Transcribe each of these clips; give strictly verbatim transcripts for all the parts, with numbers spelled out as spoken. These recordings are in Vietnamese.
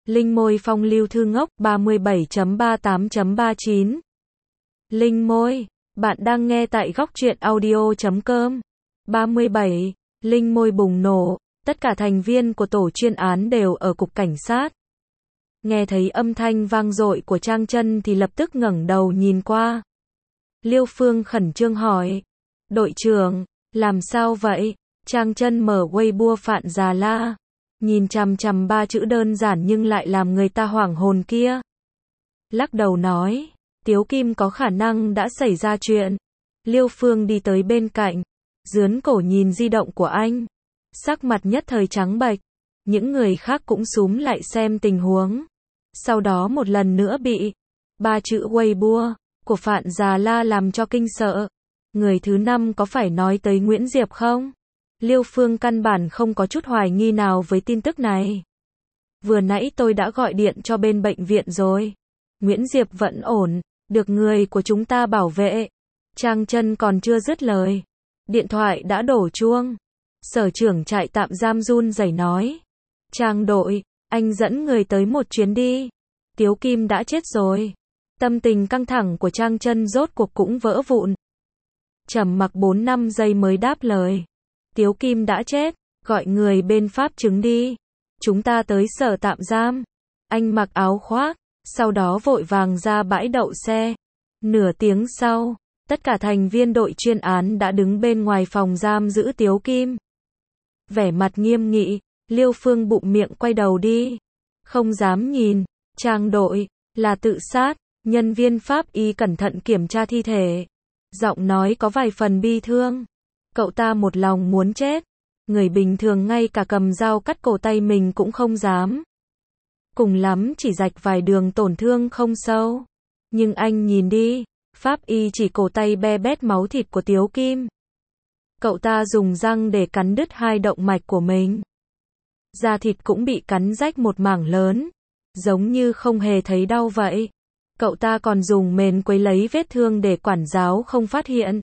Linh môi phong lưu thư ngốc ba mươi bảy chấm ba tám chấm ba chín. Linh môi, bạn đang nghe tại góc truyện audio chấm com. ba mươi bảy. Linh môi bùng nổ, tất cả thành viên của tổ chuyên án đều ở cục cảnh sát. Nghe thấy âm thanh vang dội của Trang Chân thì lập tức ngẩng đầu nhìn qua. Liêu Phương khẩn trương hỏi, đội trưởng, làm sao vậy? Trang Chân mở Weibo Phạn Già La, nhìn chằm chằm ba chữ đơn giản nhưng lại làm người ta hoảng hồn kia. Lắc đầu nói, Tiếu Kim có khả năng đã xảy ra chuyện. Liêu Phương đi tới bên cạnh, dướn cổ nhìn di động của anh. Sắc mặt nhất thời trắng bệch. Những người khác cũng xúm lại xem tình huống. Sau đó một lần nữa bị ba chữ Weibo của Phạn Già La làm cho kinh sợ. Người thứ năm có phải nói tới Nguyễn Diệp không? Liêu Phương căn bản không có chút hoài nghi nào với tin tức này. Vừa nãy tôi đã gọi điện cho bên bệnh viện rồi. Nguyễn Diệp vẫn ổn, được người của chúng ta bảo vệ. Trang Chân còn chưa dứt lời, điện thoại đã đổ chuông. Sở trưởng trại tạm giam run rẩy nói, Trang đội, anh dẫn người tới một chuyến đi. Tiếu Kim đã chết rồi. Tâm tình căng thẳng của Trang Chân rốt cuộc cũng vỡ vụn. Trầm mặc bốn năm giây mới đáp lời, Tiếu Kim đã chết, gọi người bên pháp chứng đi. Chúng ta tới sở tạm giam. Anh mặc áo khoác, sau đó vội vàng ra bãi đậu xe. Nửa tiếng sau, tất cả thành viên đội chuyên án đã đứng bên ngoài phòng giam giữ Tiếu Kim. Vẻ mặt nghiêm nghị, Liêu Phương bụng miệng quay đầu đi. Không dám nhìn, Trang đội, là tự sát. Nhân viên pháp y cẩn thận kiểm tra thi thể. Giọng nói có vài phần bi thương. Cậu ta một lòng muốn chết. Người bình thường ngay cả cầm dao cắt cổ tay mình cũng không dám. Cùng lắm chỉ rạch vài đường tổn thương không sâu. Nhưng anh nhìn đi, pháp y chỉ cổ tay be bét máu thịt của Tiếu Kim. Cậu ta dùng răng để cắn đứt hai động mạch của mình. Da thịt cũng bị cắn rách một mảng lớn. Giống như không hề thấy đau vậy. Cậu ta còn dùng mền quấy lấy vết thương để quản giáo không phát hiện.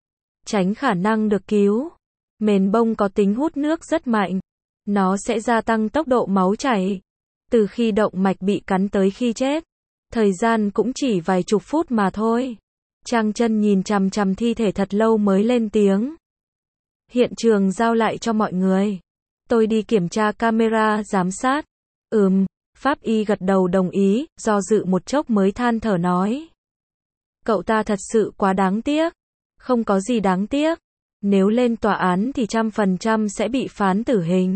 Tránh khả năng được cứu. Mền bông có tính hút nước rất mạnh. Nó sẽ gia tăng tốc độ máu chảy. Từ khi động mạch bị cắn tới khi chết, thời gian cũng chỉ vài chục phút mà thôi. Trang Chân nhìn chằm chằm thi thể thật lâu mới lên tiếng. Hiện trường giao lại cho mọi người. Tôi đi kiểm tra camera giám sát. Ừm, pháp y gật đầu đồng ý, do dự một chốc mới than thở nói. Cậu ta thật sự quá đáng tiếc. Không có gì đáng tiếc. Nếu lên tòa án thì trăm phần trăm sẽ bị phán tử hình.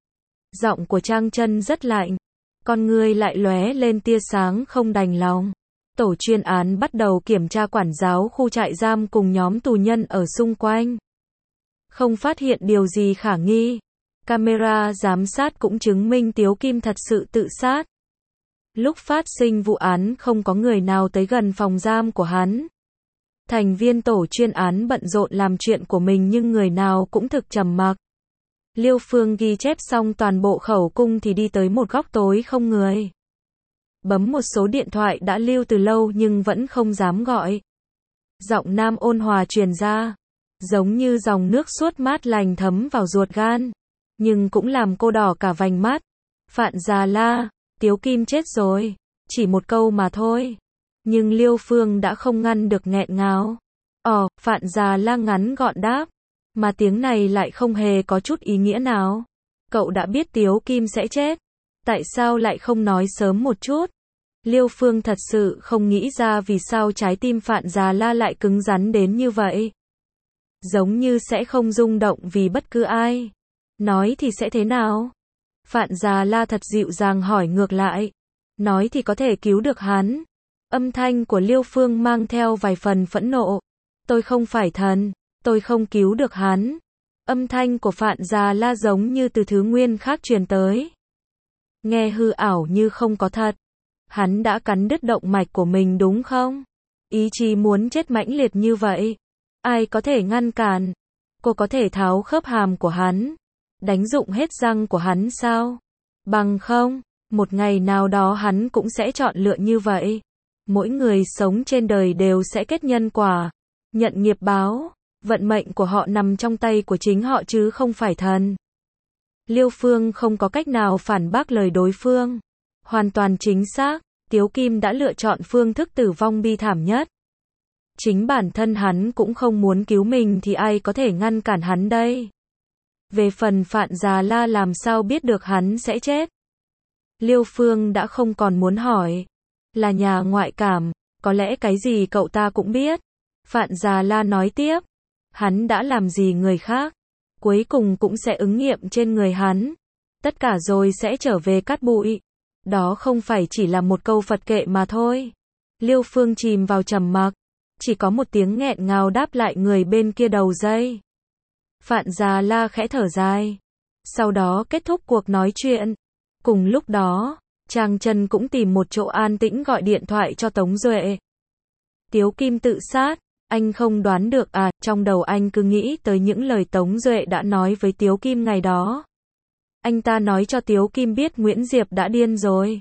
Giọng của Trang Chân rất lạnh. Con ngươi lại lóe lên tia sáng không đành lòng. Tổ chuyên án bắt đầu kiểm tra quản giáo khu trại giam cùng nhóm tù nhân ở xung quanh. Không phát hiện điều gì khả nghi. Camera giám sát cũng chứng minh Tiếu Kim thật sự tự sát. Lúc phát sinh vụ án không có người nào tới gần phòng giam của hắn. Thành viên tổ chuyên án bận rộn làm chuyện của mình nhưng người nào cũng thực trầm mặc. Liêu Phương ghi chép xong toàn bộ khẩu cung thì đi tới một góc tối không người. Bấm một số điện thoại đã lưu từ lâu nhưng vẫn không dám gọi. Giọng nam ôn hòa truyền ra, giống như dòng nước suốt mát lành thấm vào ruột gan, nhưng cũng làm cô đỏ cả vành mắt. Phạn Già La, Tiếu Kim chết rồi. Chỉ một câu mà thôi. Nhưng Liêu Phương đã không ngăn được nghẹn ngào. Ồ, Phạn Già La ngắn gọn đáp. Mà tiếng này lại không hề có chút ý nghĩa nào. Cậu đã biết Tiếu Kim sẽ chết. Tại sao lại không nói sớm một chút? Liêu Phương thật sự không nghĩ ra vì sao trái tim Phạn Già La lại cứng rắn đến như vậy. Giống như sẽ không rung động vì bất cứ ai. Nói thì sẽ thế nào? Phạn Già La thật dịu dàng hỏi ngược lại. Nói thì có thể cứu được hắn. Âm thanh của Liêu Phương mang theo vài phần phẫn nộ. Tôi không phải thần. Tôi không cứu được hắn. Âm thanh của Phạn Già La giống như từ thứ nguyên khác truyền tới. Nghe hư ảo như không có thật. Hắn đã cắn đứt động mạch của mình đúng không? Ý chí muốn chết mãnh liệt như vậy. Ai có thể ngăn cản? Cô có thể tháo khớp hàm của hắn. Đánh rụng hết răng của hắn sao? Bằng không, một ngày nào đó hắn cũng sẽ chọn lựa như vậy. Mỗi người sống trên đời đều sẽ kết nhân quả. Nhận nghiệp báo. Vận mệnh của họ nằm trong tay của chính họ chứ không phải thần. Liêu Phương không có cách nào phản bác lời đối phương. Hoàn toàn chính xác, Tiếu Kim đã lựa chọn phương thức tử vong bi thảm nhất. Chính bản thân hắn cũng không muốn cứu mình thì ai có thể ngăn cản hắn đây. Về phần Phạn Già La làm sao biết được hắn sẽ chết. Liêu Phương đã không còn muốn hỏi. Là nhà ngoại cảm, có lẽ cái gì cậu ta cũng biết. Phạn Già La nói tiếp. Hắn đã làm gì người khác, cuối cùng cũng sẽ ứng nghiệm trên người hắn. Tất cả rồi sẽ trở về cát bụi. Đó không phải chỉ là một câu Phật kệ mà thôi. Liêu Phương chìm vào trầm mặc. Chỉ có một tiếng nghẹn ngào đáp lại người bên kia đầu dây. Phạn Già La khẽ thở dài. Sau đó kết thúc cuộc nói chuyện. Cùng lúc đó, Trang Chân cũng tìm một chỗ an tĩnh gọi điện thoại cho Tống Duệ. Tiếu Kim tự sát, anh không đoán được à, trong đầu anh cứ nghĩ tới những lời Tống Duệ đã nói với Tiếu Kim ngày đó. Anh ta nói cho Tiếu Kim biết Nguyễn Diệp đã điên rồi.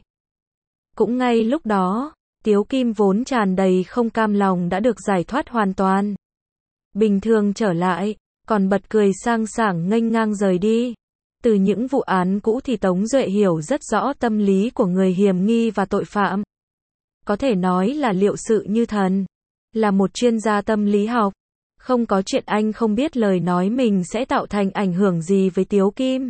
Cũng ngay lúc đó, Tiếu Kim vốn tràn đầy không cam lòng đã được giải thoát hoàn toàn. Bình thường trở lại, còn bật cười sang sảng nghênh ngang rời đi. Từ những vụ án cũ thì Tống Duệ hiểu rất rõ tâm lý của người hiểm nghi và tội phạm. Có thể nói là liệu sự như thần. Là một chuyên gia tâm lý học. Không có chuyện anh không biết lời nói mình sẽ tạo thành ảnh hưởng gì với Tiếu Kim.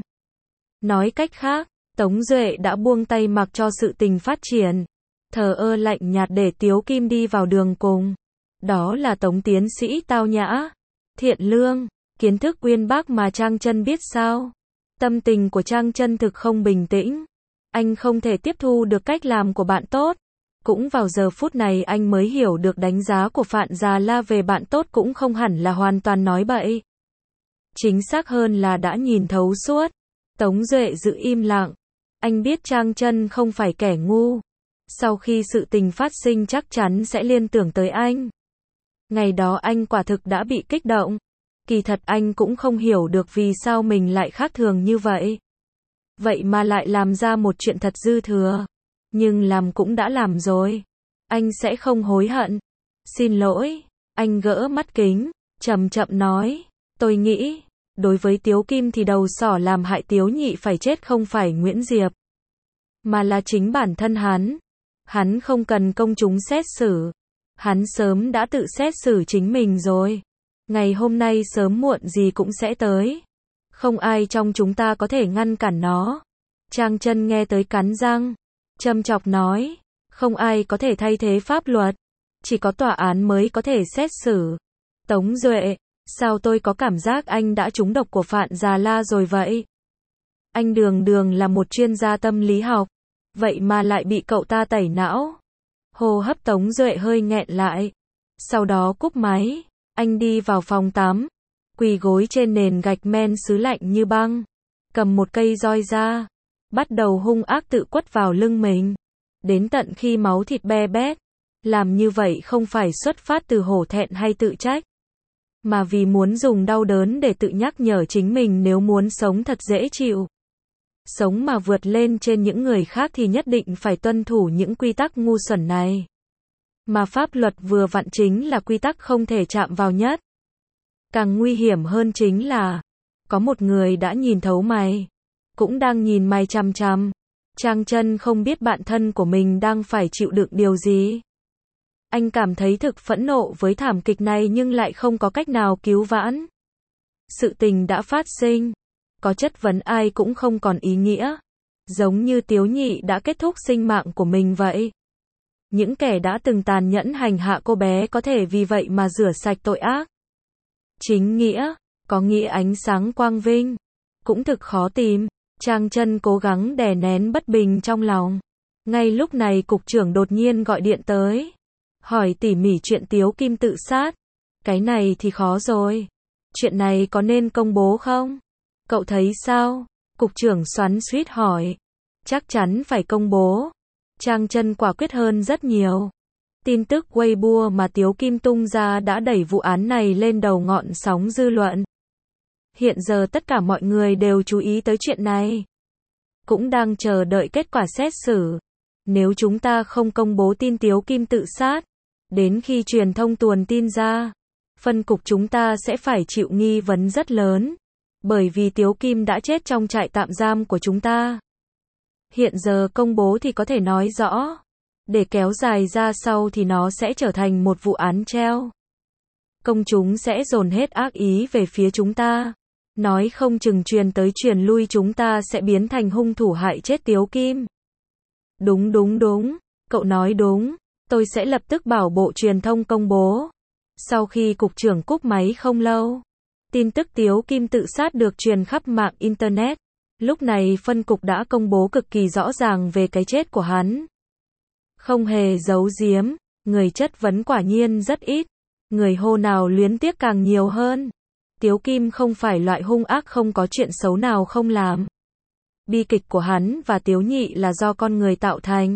Nói cách khác, Tống Duệ đã buông tay mặc cho sự tình phát triển. Thờ ơ lạnh nhạt để Tiếu Kim đi vào đường cùng. Đó là Tống tiến sĩ tao nhã, thiện lương, kiến thức uyên bác mà Trang Chân biết sao. Tâm tình của Trang Chân thực không bình tĩnh. Anh không thể tiếp thu được cách làm của bạn tốt. Cũng vào giờ phút này anh mới hiểu được đánh giá của Phạn Già La về bạn tốt cũng không hẳn là hoàn toàn nói bậy. Chính xác hơn là đã nhìn thấu suốt. Tống Duệ giữ im lặng. Anh biết Trang Chân không phải kẻ ngu. Sau khi sự tình phát sinh chắc chắn sẽ liên tưởng tới anh. Ngày đó anh quả thực đã bị kích động. Kỳ thật anh cũng không hiểu được vì sao mình lại khác thường như vậy. Vậy mà lại làm ra một chuyện thật dư thừa. Nhưng làm cũng đã làm rồi. Anh sẽ không hối hận. Xin lỗi. Anh gỡ mắt kính, chậm chậm nói. Tôi nghĩ, đối với Tiếu Kim thì đầu sỏ làm hại Tiếu Nhị phải chết không phải Nguyễn Diệp. Mà là chính bản thân hắn. Hắn không cần công chúng xét xử. Hắn sớm đã tự xét xử chính mình rồi. Ngày hôm nay sớm muộn gì cũng sẽ tới. Không ai trong chúng ta có thể ngăn cản nó. Trang Chân nghe tới cắn răng. Châm chọc nói. Không ai có thể thay thế pháp luật. Chỉ có tòa án mới có thể xét xử. Tống Duệ, sao tôi có cảm giác anh đã trúng độc của Phạn Già La rồi vậy? Anh đường đường là một chuyên gia tâm lý học. Vậy mà lại bị cậu ta tẩy não. Hô hấp Tống Duệ hơi nghẹn lại. Sau đó cúp máy. Anh đi vào phòng tắm. Quỳ gối trên nền gạch men sứ lạnh như băng. Cầm một cây roi ra. Bắt đầu hung ác tự quất vào lưng mình. Đến tận khi máu thịt be bét. Làm như vậy không phải xuất phát từ hổ thẹn hay tự trách. Mà vì muốn dùng đau đớn để tự nhắc nhở chính mình nếu muốn sống thật dễ chịu. Sống mà vượt lên trên những người khác thì nhất định phải tuân thủ những quy tắc ngu xuẩn này. Mà pháp luật vừa vặn chính là quy tắc không thể chạm vào nhất. Càng nguy hiểm hơn chính là, có một người đã nhìn thấu mày. Cũng đang nhìn mày chằm chằm. Trang Chân không biết bạn thân của mình đang phải chịu đựng điều gì. Anh cảm thấy thực phẫn nộ với thảm kịch này nhưng lại không có cách nào cứu vãn. Sự tình đã phát sinh. Có chất vấn ai cũng không còn ý nghĩa. Giống như Tiếu Nhị đã kết thúc sinh mạng của mình vậy. Những kẻ đã từng tàn nhẫn hành hạ cô bé có thể vì vậy mà rửa sạch tội ác. Chính nghĩa, có nghĩa ánh sáng quang vinh. Cũng thực khó tìm. Trang Chân cố gắng đè nén bất bình trong lòng. Ngay lúc này cục trưởng đột nhiên gọi điện tới. Hỏi tỉ mỉ chuyện Tiếu Kim tự sát. Cái này thì khó rồi. Chuyện này có nên công bố không? Cậu thấy sao? Cục trưởng xoắn xuýt hỏi. Chắc chắn phải công bố. Trang Chân quả quyết hơn rất nhiều. Tin tức Weibo mà Tiếu Kim tung ra đã đẩy vụ án này lên đầu ngọn sóng dư luận. Hiện giờ tất cả mọi người đều chú ý tới chuyện này. Cũng đang chờ đợi kết quả xét xử. Nếu chúng ta không công bố tin Tiếu Kim tự sát, đến khi truyền thông tuồn tin ra, phân cục chúng ta sẽ phải chịu nghi vấn rất lớn. Bởi vì Tiếu Kim đã chết trong trại tạm giam của chúng ta. Hiện giờ công bố thì có thể nói rõ. Để kéo dài ra sau thì nó sẽ trở thành một vụ án treo. Công chúng sẽ dồn hết ác ý về phía chúng ta. Nói không chừng truyền tới truyền lui chúng ta sẽ biến thành hung thủ hại chết Tiếu Kim. Đúng đúng đúng, cậu nói đúng. Tôi sẽ lập tức bảo Bộ Truyền thông công bố. Sau khi cục trưởng cúp máy không lâu, tin tức Tiếu Kim tự sát được truyền khắp mạng Internet. Lúc này phân cục đã công bố cực kỳ rõ ràng về cái chết của hắn. Không hề giấu giếm, người chất vấn quả nhiên rất ít. Người hô nào luyến tiếc càng nhiều hơn. Tiếu Kim không phải loại hung ác không có chuyện xấu nào không làm. Bi kịch của hắn và Tiếu Nhị là do con người tạo thành.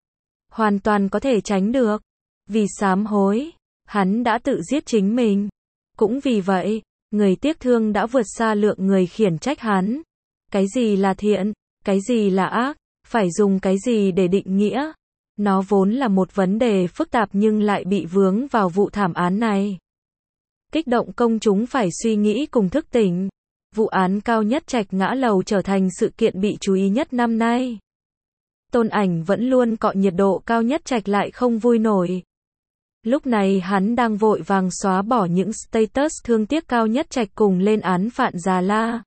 Hoàn toàn có thể tránh được. Vì sám hối, hắn đã tự giết chính mình. Cũng vì vậy, người tiếc thương đã vượt xa lượng người khiển trách hắn. Cái gì là thiện, cái gì là ác, phải dùng cái gì để định nghĩa. Nó vốn là một vấn đề phức tạp nhưng lại bị vướng vào vụ thảm án này. Kích động công chúng phải suy nghĩ cùng thức tỉnh. Vụ án Cao Nhất Trạch ngã lầu trở thành sự kiện bị chú ý nhất năm nay. Tôn Ảnh vẫn luôn cọ nhiệt độ Cao Nhất Trạch lại không vui nổi. Lúc này hắn đang vội vàng xóa bỏ những status thương tiếc Cao Nhất Trạch cùng lên án Phạn Già La.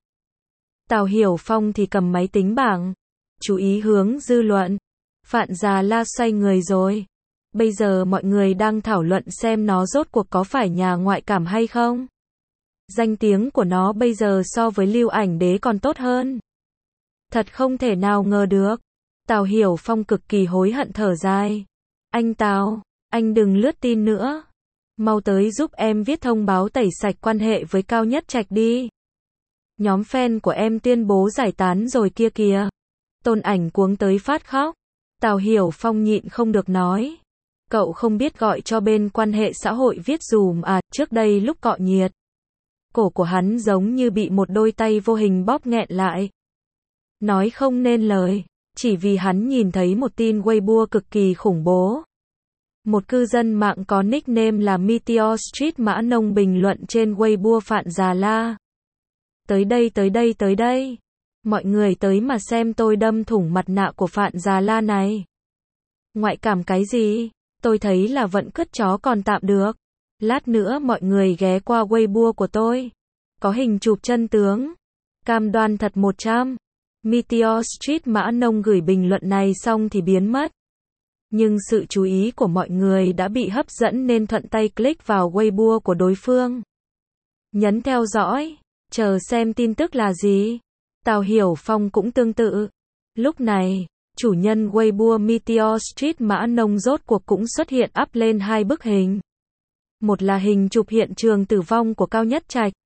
Tào Hiểu Phong thì cầm máy tính bảng, chú ý hướng dư luận. Phạn Già La xoay người rồi. Bây giờ mọi người đang thảo luận xem nó rốt cuộc có phải nhà ngoại cảm hay không. Danh tiếng của nó bây giờ so với Lưu Ảnh Đế còn tốt hơn. Thật không thể nào ngờ được. Tào Hiểu Phong cực kỳ hối hận thở dài. Anh Tào, anh đừng lướt tin nữa. Mau tới giúp em viết thông báo tẩy sạch quan hệ với Cao Nhất Trạch đi. Nhóm fan của em tuyên bố giải tán rồi kia kìa. Tôn Ảnh cuống tới phát khóc. Tào Hiểu Phong nhịn không được nói. Cậu không biết gọi cho bên quan hệ xã hội viết dùm à, trước đây lúc cọ nhiệt. Cổ của hắn giống như bị một đôi tay vô hình bóp nghẹn lại. Nói không nên lời, chỉ vì hắn nhìn thấy một tin Weibo cực kỳ khủng bố. Một cư dân mạng có nickname là Meteor Street Mã Nông bình luận trên Weibo Phạn Già La. Tới đây tới đây tới đây. Mọi người tới mà xem tôi đâm thủng mặt nạ của Phạn Già La này. Ngoại cảm cái gì? Tôi thấy là vận cứt chó còn tạm được. Lát nữa mọi người ghé qua Weibo của tôi. Có hình chụp chân tướng. Cam đoan thật một trăm. Meteor Street Mã Nông gửi bình luận này xong thì biến mất. Nhưng sự chú ý của mọi người đã bị hấp dẫn nên thuận tay click vào Weibo của đối phương. Nhấn theo dõi, chờ xem tin tức là gì. Tào Hiểu Phong cũng tương tự. Lúc này, chủ nhân Weibo Meteor Street Mã Nông rốt cuộc cũng xuất hiện up lên hai bức hình. Một là hình chụp hiện trường tử vong của Cao Nhất Trạch.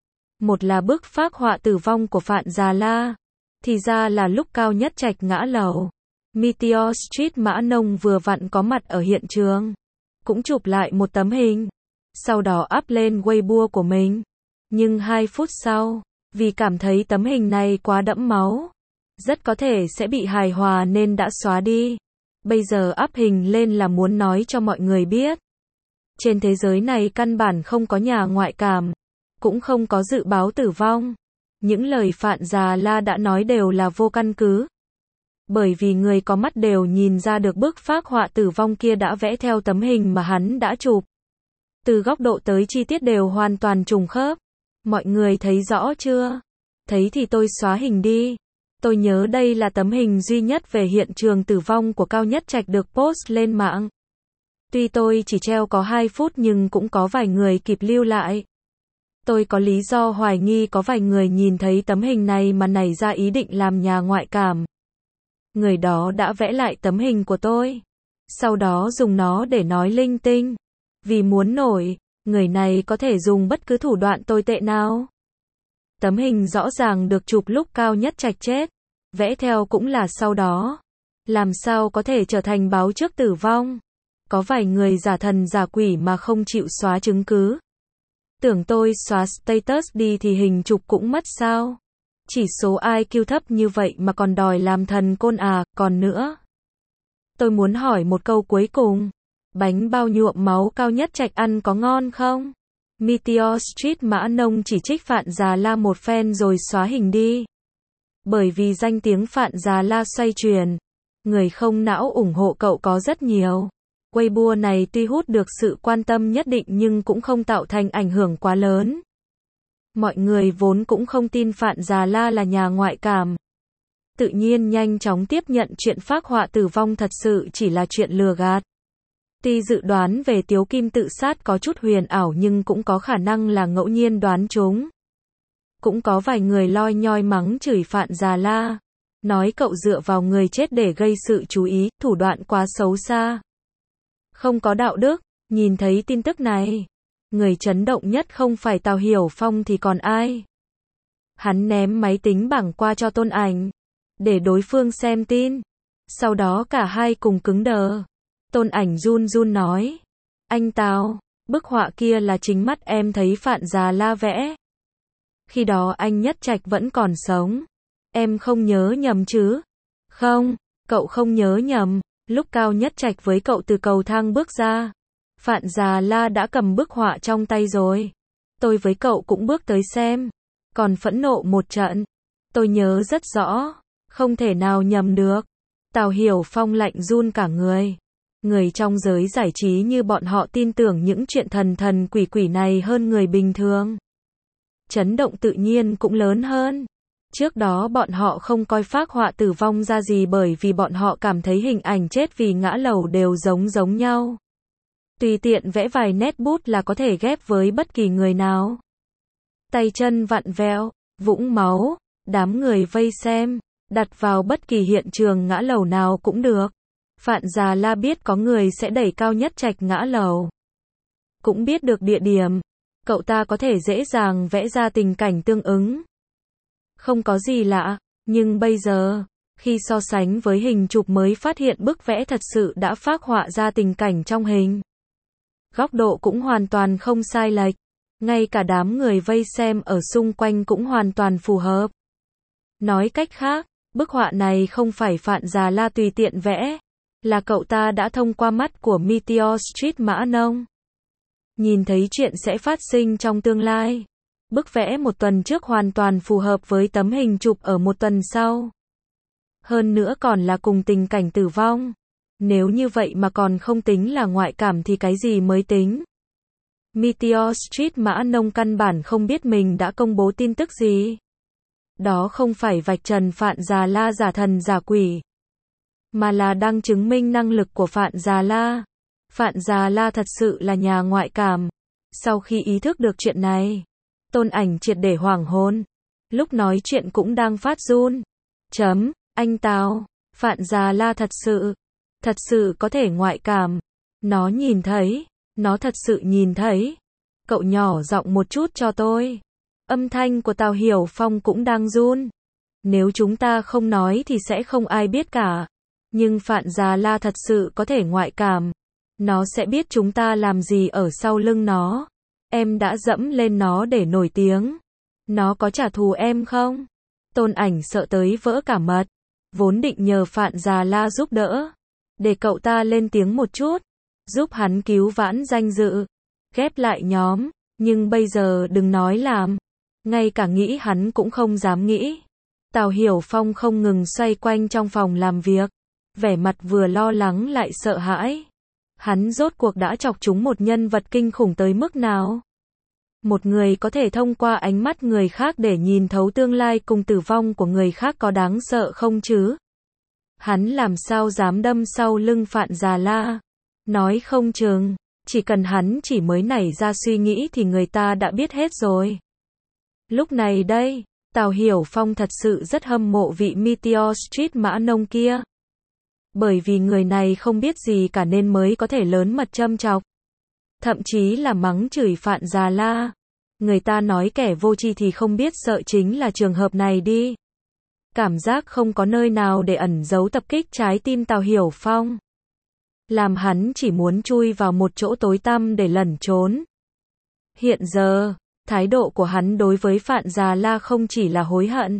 Một là bức phác họa tử vong của Phạn Già La. Thì ra là lúc Cao Nhất Trạch ngã lầu, Meteor Street Mã Nông vừa vặn có mặt ở hiện trường. Cũng chụp lại một tấm hình. Sau đó up lên Weibo của mình. Nhưng hai phút sau, vì cảm thấy tấm hình này quá đẫm máu, rất có thể sẽ bị hài hòa nên đã xóa đi. Bây giờ up hình lên là muốn nói cho mọi người biết. Trên thế giới này căn bản không có nhà ngoại cảm, cũng không có dự báo tử vong. Những lời Phạn Già La đã nói đều là vô căn cứ. Bởi vì người có mắt đều nhìn ra được bức phác họa tử vong kia đã vẽ theo tấm hình mà hắn đã chụp. Từ góc độ tới chi tiết đều hoàn toàn trùng khớp. Mọi người thấy rõ chưa? Thấy thì tôi xóa hình đi. Tôi nhớ đây là tấm hình duy nhất về hiện trường tử vong của Cao Nhất Trạch được post lên mạng. Tuy tôi chỉ treo có hai phút nhưng cũng có vài người kịp lưu lại. Tôi có lý do hoài nghi có vài người nhìn thấy tấm hình này mà nảy ra ý định làm nhà ngoại cảm. Người đó đã vẽ lại tấm hình của tôi. Sau đó dùng nó để nói linh tinh. Vì muốn nổi, người này có thể dùng bất cứ thủ đoạn tồi tệ nào. Tấm hình rõ ràng được chụp lúc Cao Nhất Trạch chết. Vẽ theo cũng là sau đó. Làm sao có thể trở thành báo trước tử vong? Có vài người giả thần giả quỷ mà không chịu xóa chứng cứ. Tưởng tôi xóa status đi thì hình chụp cũng mất sao? Chỉ số i kiu thấp như vậy mà còn đòi làm thần côn à, còn nữa. Tôi muốn hỏi một câu cuối cùng. Bánh bao nhuộm máu Cao Nhất Trạch ăn có ngon không? Meteor Street Mã Nông chỉ trích Phạn Già La một phen rồi xóa hình đi. Bởi vì danh tiếng Phạn Già La xoay chuyển, người không não ủng hộ cậu có rất nhiều. Weibo này tuy hút được sự quan tâm nhất định nhưng cũng không tạo thành ảnh hưởng quá lớn. Mọi người vốn cũng không tin Phạn Già La là nhà ngoại cảm. Tự nhiên nhanh chóng tiếp nhận chuyện phác họa tử vong thật sự chỉ là chuyện lừa gạt. Tuy dự đoán về Tiếu Kim tự sát có chút huyền ảo nhưng cũng có khả năng là ngẫu nhiên đoán trúng. Cũng có vài người loi nhoi mắng chửi Phạn Già La, nói cậu dựa vào người chết để gây sự chú ý, thủ đoạn quá xấu xa. Không có đạo đức. Nhìn thấy tin tức này, người chấn động nhất không phải Tào Hiểu Phong thì còn ai. Hắn ném máy tính bảng qua cho Tôn Ảnh, để đối phương xem tin. Sau đó cả hai cùng cứng đờ. Tôn Ảnh run run nói, anh Tào, bức họa kia là chính mắt em thấy Phạn Già La vẽ. Khi đó anh Nhất Trạch vẫn còn sống. Em không nhớ nhầm chứ? Không, cậu không nhớ nhầm. Lúc Cao Nhất Trạch với cậu từ cầu thang bước ra, Phạn Già La đã cầm bức họa trong tay rồi. Tôi với cậu cũng bước tới xem, còn phẫn nộ một trận. Tôi nhớ rất rõ, không thể nào nhầm được. Tào Hiểu Phong lạnh run cả người. Người trong giới giải trí như bọn họ tin tưởng những chuyện thần thần quỷ quỷ này hơn người bình thường. Chấn động tự nhiên cũng lớn hơn. Trước đó bọn họ không coi phác họa tử vong ra gì bởi vì bọn họ cảm thấy hình ảnh chết vì ngã lầu đều giống giống nhau. Tùy tiện vẽ vài nét bút là có thể ghép với bất kỳ người nào. Tay chân vặn vẹo, vũng máu, đám người vây xem, đặt vào bất kỳ hiện trường ngã lầu nào cũng được. Phạn Già La biết có người sẽ đẩy Cao Nhất Trạch ngã lầu. Cũng biết được địa điểm. Cậu ta có thể dễ dàng vẽ ra tình cảnh tương ứng. Không có gì lạ, nhưng bây giờ, khi so sánh với hình chụp mới phát hiện bức vẽ thật sự đã phác họa ra tình cảnh trong hình. Góc độ cũng hoàn toàn không sai lệch, ngay cả đám người vây xem ở xung quanh cũng hoàn toàn phù hợp. Nói cách khác, bức họa này không phải Phạn Già La tùy tiện vẽ, là cậu ta đã thông qua mắt của Meteor Street Mã Nông. Nhìn thấy chuyện sẽ phát sinh trong tương lai. Bức vẽ một tuần trước hoàn toàn phù hợp với tấm hình chụp ở một tuần sau. Hơn nữa còn là cùng tình cảnh tử vong. Nếu như vậy mà còn không tính là ngoại cảm thì cái gì mới tính? Meteor Street Mã Nông căn bản không biết mình đã công bố tin tức gì. Đó không phải vạch trần Phạn Già La giả thần giả quỷ, mà là đang chứng minh năng lực của Phạn Già La. Phạn Già La thật sự là nhà ngoại cảm. Sau khi ý thức được chuyện này, Tôn Ảnh triệt để hoảng hồn. Lúc nói chuyện cũng đang phát run. Chấm, anh Tào, Phạn Già La thật sự, thật sự có thể ngoại cảm. Nó nhìn thấy, nó thật sự nhìn thấy. Cậu nhỏ giọng một chút cho tôi. Âm thanh của Tào Hiểu Phong cũng đang run. Nếu chúng ta không nói thì sẽ không ai biết cả. Nhưng Phạn Già La thật sự có thể ngoại cảm. Nó sẽ biết chúng ta làm gì ở sau lưng nó. Em đã dẫm lên nó để nổi tiếng. Nó có trả thù em không? Tôn Ảnh sợ tới vỡ cả mật. Vốn định nhờ Phạn Già La giúp đỡ. Để cậu ta lên tiếng một chút. Giúp hắn cứu vãn danh dự. Ghép lại nhóm. Nhưng bây giờ đừng nói làm. Ngay cả nghĩ hắn cũng không dám nghĩ. Tào Hiểu Phong không ngừng xoay quanh trong phòng làm việc. Vẻ mặt vừa lo lắng lại sợ hãi. Hắn rốt cuộc đã chọc trúng một nhân vật kinh khủng tới mức nào? Một người có thể thông qua ánh mắt người khác để nhìn thấu tương lai cùng tử vong của người khác có đáng sợ không chứ? Hắn làm sao dám đâm sau lưng Phạn Già La? Nói không chừng, chỉ cần hắn chỉ mới nảy ra suy nghĩ thì người ta đã biết hết rồi. Lúc này đây, Tào Hiểu Phong thật sự rất hâm mộ vị Meteor Street Mã Nông kia. Bởi vì người này không biết gì cả nên mới có thể lớn mật châm chọc. Thậm chí là mắng chửi Phạn Già La. Người ta nói kẻ vô tri thì không biết sợ chính là trường hợp này đi. Cảm giác không có nơi nào để ẩn giấu tập kích trái tim Tào Hiểu Phong. Làm hắn chỉ muốn chui vào một chỗ tối tăm để lẩn trốn. Hiện giờ, thái độ của hắn đối với Phạn Già La không chỉ là hối hận,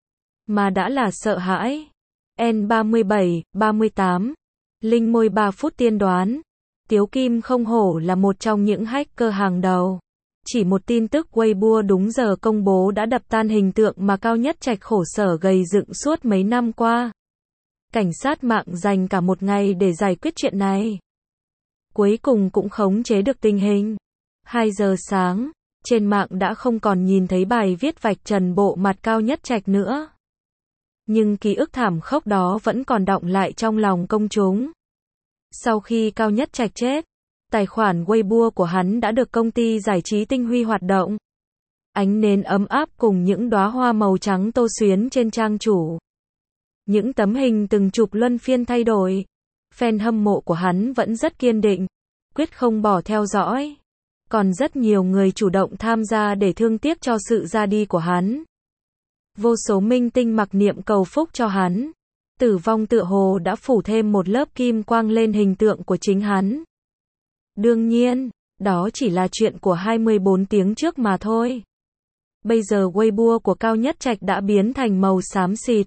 mà đã là sợ hãi. N ba mươi bảy, ba mươi tám. Linh môi ba phút tiên đoán. Tiếu Kim không hổ là một trong những hacker hàng đầu. Chỉ một tin tức Weibo đúng giờ công bố đã đập tan hình tượng mà Cao Nhất Trạch khổ sở gầy dựng suốt mấy năm qua. Cảnh sát mạng dành cả một ngày để giải quyết chuyện này. Cuối cùng cũng khống chế được tình hình. hai giờ sáng, trên mạng đã không còn nhìn thấy bài viết vạch trần bộ mặt Cao Nhất Trạch nữa. Nhưng ký ức thảm khốc đó vẫn còn đọng lại trong lòng công chúng. Sau khi Cao Nhất Trạch chết, tài khoản Weibo của hắn đã được công ty giải trí Tinh Huy hoạt động. Ánh nến ấm áp cùng những đóa hoa màu trắng tô xuyến trên trang chủ. Những tấm hình từng chụp luân phiên thay đổi. Fan hâm mộ của hắn vẫn rất kiên định, quyết không bỏ theo dõi. Còn rất nhiều người chủ động tham gia để thương tiếc cho sự ra đi của hắn. Vô số minh tinh mặc niệm cầu phúc cho hắn. Tử vong tựa hồ đã phủ thêm một lớp kim quang lên hình tượng của chính hắn. Đương nhiên, đó chỉ là chuyện của hai mươi bốn tiếng trước mà thôi. Bây giờ Weibo của Cao Nhất Trạch đã biến thành màu xám xịt.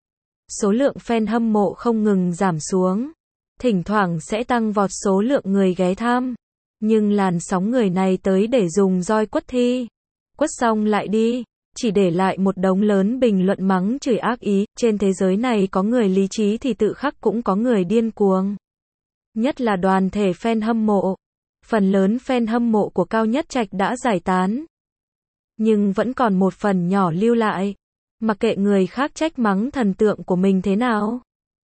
Số lượng fan hâm mộ không ngừng giảm xuống. Thỉnh thoảng sẽ tăng vọt số lượng người ghé thăm. Nhưng làn sóng người này tới để dùng roi quất thi. Quất xong lại đi. Chỉ để lại một đống lớn bình luận mắng chửi ác ý. Trên thế giới này có người lý trí thì tự khắc cũng có người điên cuồng. Nhất là đoàn thể fan hâm mộ. Phần lớn fan hâm mộ của Cao Nhất Trạch đã giải tán. Nhưng vẫn còn một phần nhỏ lưu lại. Mặc kệ người khác trách mắng thần tượng của mình thế nào.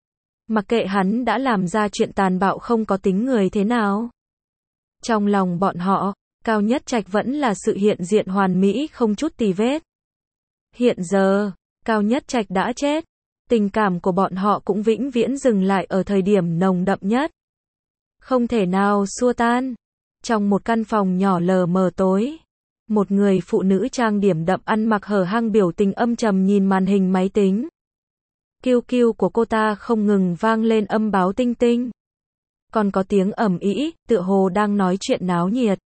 Mặc kệ hắn đã làm ra chuyện tàn bạo không có tính người thế nào. Trong lòng bọn họ, Cao Nhất Trạch vẫn là sự hiện diện hoàn mỹ không chút tì vết. Hiện giờ, Cao Nhất Trạch đã chết. Tình cảm của bọn họ cũng vĩnh viễn dừng lại ở thời điểm nồng đậm nhất. Không thể nào xua tan. Trong một căn phòng nhỏ lờ mờ tối, một người phụ nữ trang điểm đậm ăn mặc hở hang biểu tình âm trầm nhìn màn hình máy tính. Kêu kêu của cô ta không ngừng vang lên âm báo tinh tinh. Còn có tiếng ầm ĩ, tựa hồ đang nói chuyện náo nhiệt.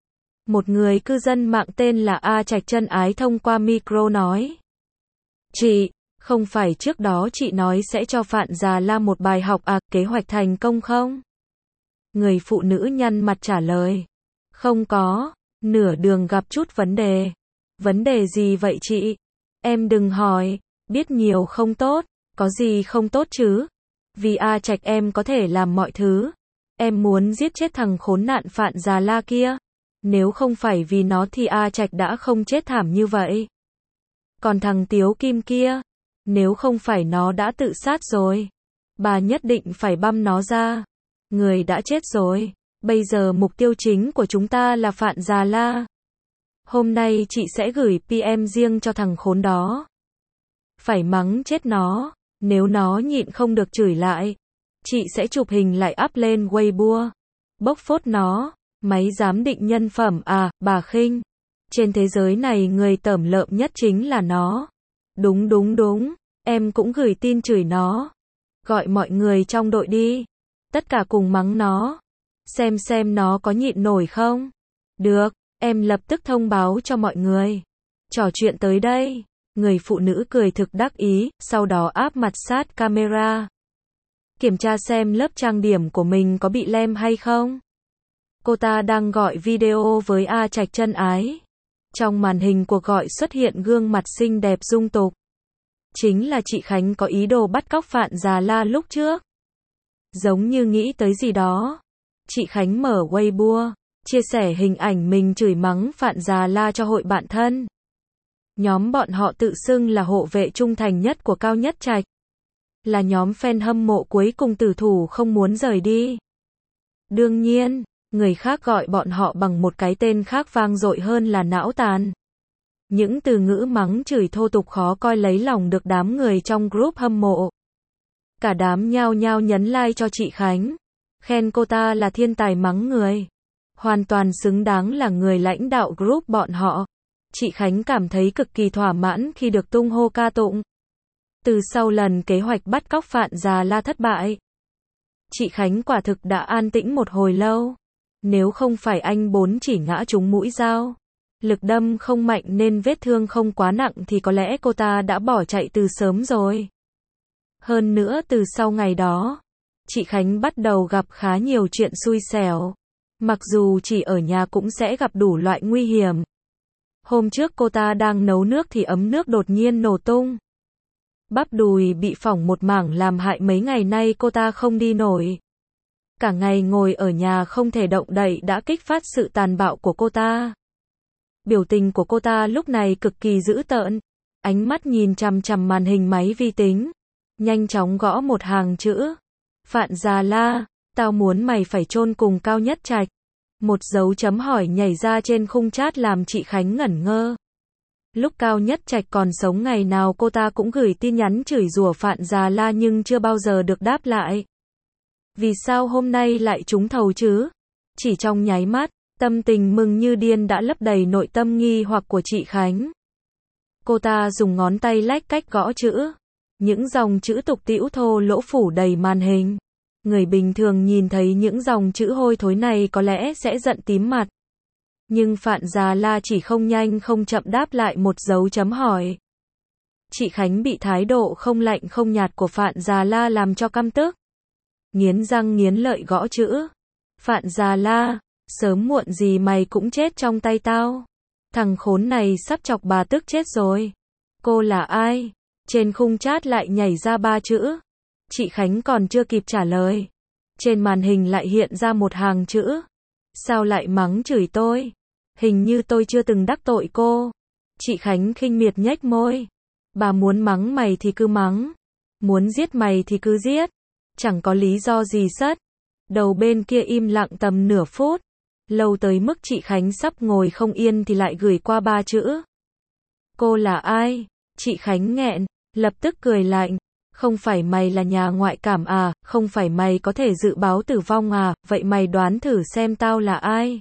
Một người cư dân mạng tên là A Trạch Chân Ái thông qua micro nói. Chị, không phải trước đó chị nói sẽ cho Phạn Già La một bài học à, kế hoạch thành công không? Người phụ nữ nhăn mặt trả lời. Không có, nửa đường gặp chút vấn đề. Vấn đề gì vậy chị? Em đừng hỏi, biết nhiều không tốt, có gì không tốt chứ? Vì A Trạch em có thể làm mọi thứ. Em muốn giết chết thằng khốn nạn Phạn Già La kia. Nếu không phải vì nó thì A Trạch đã không chết thảm như vậy. Còn thằng Tiếu Kim kia, nếu không phải nó đã tự sát rồi, bà nhất định phải băm nó ra. Người đã chết rồi, bây giờ mục tiêu chính của chúng ta là Phạn Già La. Hôm nay chị sẽ gửi pê em riêng cho thằng khốn đó. Phải mắng chết nó, nếu nó nhịn không được chửi lại, chị sẽ chụp hình lại up lên Weibo. Bốc phốt nó, máy giám định nhân phẩm à, bà khinh. Trên thế giới này người tởm lợm nhất chính là nó. Đúng đúng đúng, em cũng gửi tin chửi nó. Gọi mọi người trong đội đi. Tất cả cùng mắng nó. Xem xem nó có nhịn nổi không? Được, em lập tức thông báo cho mọi người. Trò chuyện tới đây. Người phụ nữ cười thực đắc ý, sau đó áp mặt sát camera. Kiểm tra xem lớp trang điểm của mình có bị lem hay không. Cô ta đang gọi video với A Trạch Chân Ái. Trong màn hình cuộc gọi xuất hiện gương mặt xinh đẹp dung tục. Chính là chị Khánh có ý đồ bắt cóc Phạn Già La lúc trước. Giống như nghĩ tới gì đó. Chị Khánh mở Weibo, chia sẻ hình ảnh mình chửi mắng Phạn Già La cho hội bạn thân. Nhóm bọn họ tự xưng là hộ vệ trung thành nhất của Cao Nhất Trạch. Là nhóm fan hâm mộ cuối cùng tử thủ không muốn rời đi. Đương nhiên, người khác gọi bọn họ bằng một cái tên khác vang dội hơn là não tàn. Những từ ngữ mắng chửi thô tục khó coi lấy lòng được đám người trong group hâm mộ. Cả đám nhao nhao nhấn like cho chị Khánh. Khen cô ta là thiên tài mắng người. Hoàn toàn xứng đáng là người lãnh đạo group bọn họ. Chị Khánh cảm thấy cực kỳ thỏa mãn khi được tung hô ca tụng. Từ sau lần kế hoạch bắt cóc Phạn Già La thất bại, chị Khánh quả thực đã an tĩnh một hồi lâu. Nếu không phải anh bốn chỉ ngã trúng mũi dao, lực đâm không mạnh nên vết thương không quá nặng thì có lẽ cô ta đã bỏ chạy từ sớm rồi. Hơn nữa từ sau ngày đó, chị Khánh bắt đầu gặp khá nhiều chuyện xui xẻo. Mặc dù chỉ ở nhà cũng sẽ gặp đủ loại nguy hiểm. Hôm trước cô ta đang nấu nước thì ấm nước đột nhiên nổ tung. Bắp đùi bị phỏng một mảng làm hại mấy ngày nay cô ta không đi nổi. Cả ngày ngồi ở nhà không thể động đậy đã kích phát sự tàn bạo của cô ta. Biểu tình của cô ta lúc này cực kỳ dữ tợn. Ánh mắt nhìn chằm chằm màn hình máy vi tính. Nhanh chóng gõ một hàng chữ. Phạn Già La, tao muốn mày phải chôn cùng Cao Nhất Trạch. Một dấu chấm hỏi nhảy ra trên khung chat làm chị Khánh ngẩn ngơ. Lúc Cao Nhất Trạch còn sống ngày nào cô ta cũng gửi tin nhắn chửi rủa Phạn Già La nhưng chưa bao giờ được đáp lại. Vì sao hôm nay lại trúng thầu chứ? Chỉ trong nháy mắt, tâm tình mừng như điên đã lấp đầy nội tâm nghi hoặc của chị Khánh. Cô ta dùng ngón tay lách cách gõ chữ. Những dòng chữ tục tĩu thô lỗ phủ đầy màn hình. Người bình thường nhìn thấy những dòng chữ hôi thối này có lẽ sẽ giận tím mặt. Nhưng Phạn Già La chỉ không nhanh không chậm đáp lại một dấu chấm hỏi. Chị Khánh bị thái độ không lạnh không nhạt của Phạn Già La làm cho căm tức. Nghiến răng nghiến lợi gõ chữ. Phạn Già La, sớm muộn gì mày cũng chết trong tay tao. Thằng khốn này sắp chọc bà tức chết rồi. Cô là ai? Trên khung chat lại nhảy ra ba chữ. Chị Khánh còn chưa kịp trả lời. Trên màn hình lại hiện ra một hàng chữ. Sao lại mắng chửi tôi? Hình như tôi chưa từng đắc tội cô. Chị Khánh khinh miệt nhếch môi. Bà muốn mắng mày thì cứ mắng. Muốn giết mày thì cứ giết. Chẳng có lý do gì sất. Đầu bên kia im lặng tầm nửa phút. Lâu tới mức chị Khánh sắp ngồi không yên thì lại gửi qua ba chữ. Cô là ai? Chị Khánh nghẹn, lập tức cười lạnh. Không phải mày là nhà ngoại cảm à, không phải mày có thể dự báo tử vong à, vậy mày đoán thử xem tao là ai?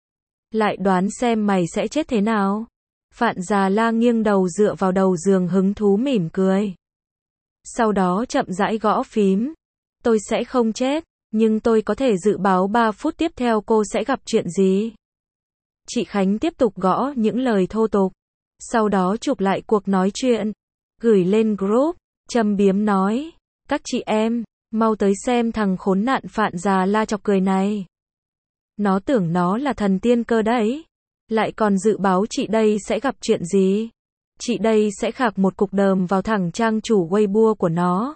Lại đoán xem mày sẽ chết thế nào? Phạn Già La nghiêng đầu dựa vào đầu giường hứng thú mỉm cười. Sau đó chậm rãi gõ phím. Tôi sẽ không chết, nhưng tôi có thể dự báo ba phút tiếp theo cô sẽ gặp chuyện gì. Chị Khánh tiếp tục gõ những lời thô tục. Sau đó chụp lại cuộc nói chuyện. Gửi lên group, châm biếm nói. Các chị em, mau tới xem thằng khốn nạn Phạn Già La chọc cười này. Nó tưởng nó là thần tiên cơ đấy. Lại còn dự báo chị đây sẽ gặp chuyện gì. Chị đây sẽ khạc một cục đờm vào thẳng trang chủ Weibo của nó.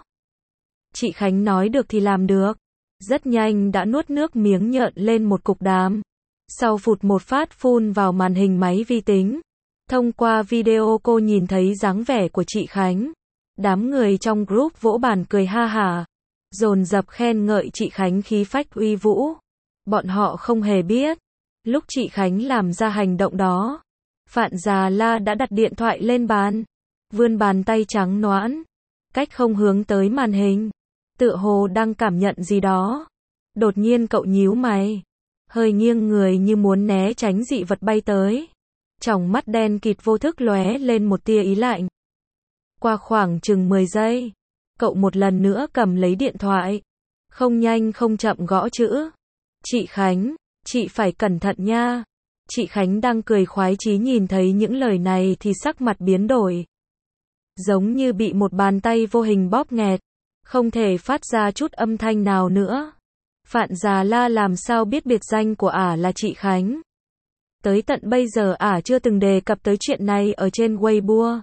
Chị Khánh nói được thì làm được. Rất nhanh đã nuốt nước miếng nhợn lên một cục đàm. Sau phụt một phát phun vào màn hình máy vi tính. Thông qua video cô nhìn thấy dáng vẻ của chị Khánh. Đám người trong group vỗ bàn cười ha hả. Dồn dập khen ngợi chị Khánh khí phách uy vũ. Bọn họ không hề biết. Lúc chị Khánh làm ra hành động đó. Phạn Già La đã đặt điện thoại lên bàn. Vươn bàn tay trắng nõn. Cách không hướng tới màn hình. Tựa hồ đang cảm nhận gì đó. Đột nhiên cậu nhíu mày. Hơi nghiêng người như muốn né tránh dị vật bay tới. Tròng mắt đen kịt vô thức lóe lên một tia ý lạnh. Qua khoảng chừng mười giây. Cậu một lần nữa cầm lấy điện thoại. Không nhanh không chậm gõ chữ. Chị Khánh, chị phải cẩn thận nha. Chị Khánh đang cười khoái chí nhìn thấy những lời này thì sắc mặt biến đổi. Giống như bị một bàn tay vô hình bóp nghẹt. Không thể phát ra chút âm thanh nào nữa. Phạn Già La làm sao biết biệt danh của ả là chị Khánh. Tới tận bây giờ ả chưa từng đề cập tới chuyện này ở trên Weibo.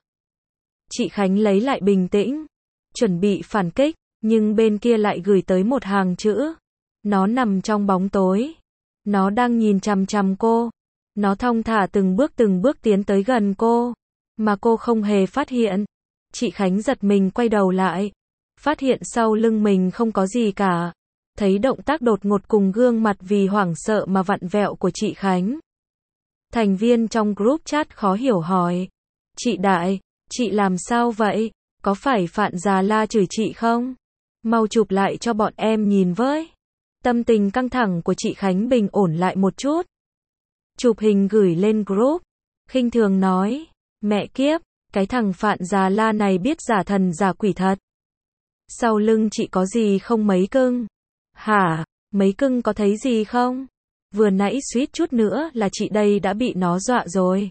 Chị Khánh lấy lại bình tĩnh. Chuẩn bị phản kích. Nhưng bên kia lại gửi tới một hàng chữ. Nó nằm trong bóng tối. Nó đang nhìn chằm chằm cô. Nó thong thả từng bước từng bước tiến tới gần cô. Mà cô không hề phát hiện. Chị Khánh giật mình quay đầu lại. Phát hiện sau lưng mình không có gì cả. Thấy động tác đột ngột cùng gương mặt vì hoảng sợ mà vặn vẹo của chị Khánh. Thành viên trong group chat khó hiểu hỏi. Chị Đại, chị làm sao vậy? Có phải Phạn Già La chửi chị không? Mau chụp lại cho bọn em nhìn với. Tâm tình căng thẳng của chị Khánh bình ổn lại một chút. Chụp hình gửi lên group. Khinh thường nói. Mẹ kiếp, cái thằng Phạn Già La này biết giả thần giả quỷ thật. Sau lưng chị có gì không mấy cưng? Hả, mấy cưng có thấy gì không? Vừa nãy suýt chút nữa là chị đây đã bị nó dọa rồi.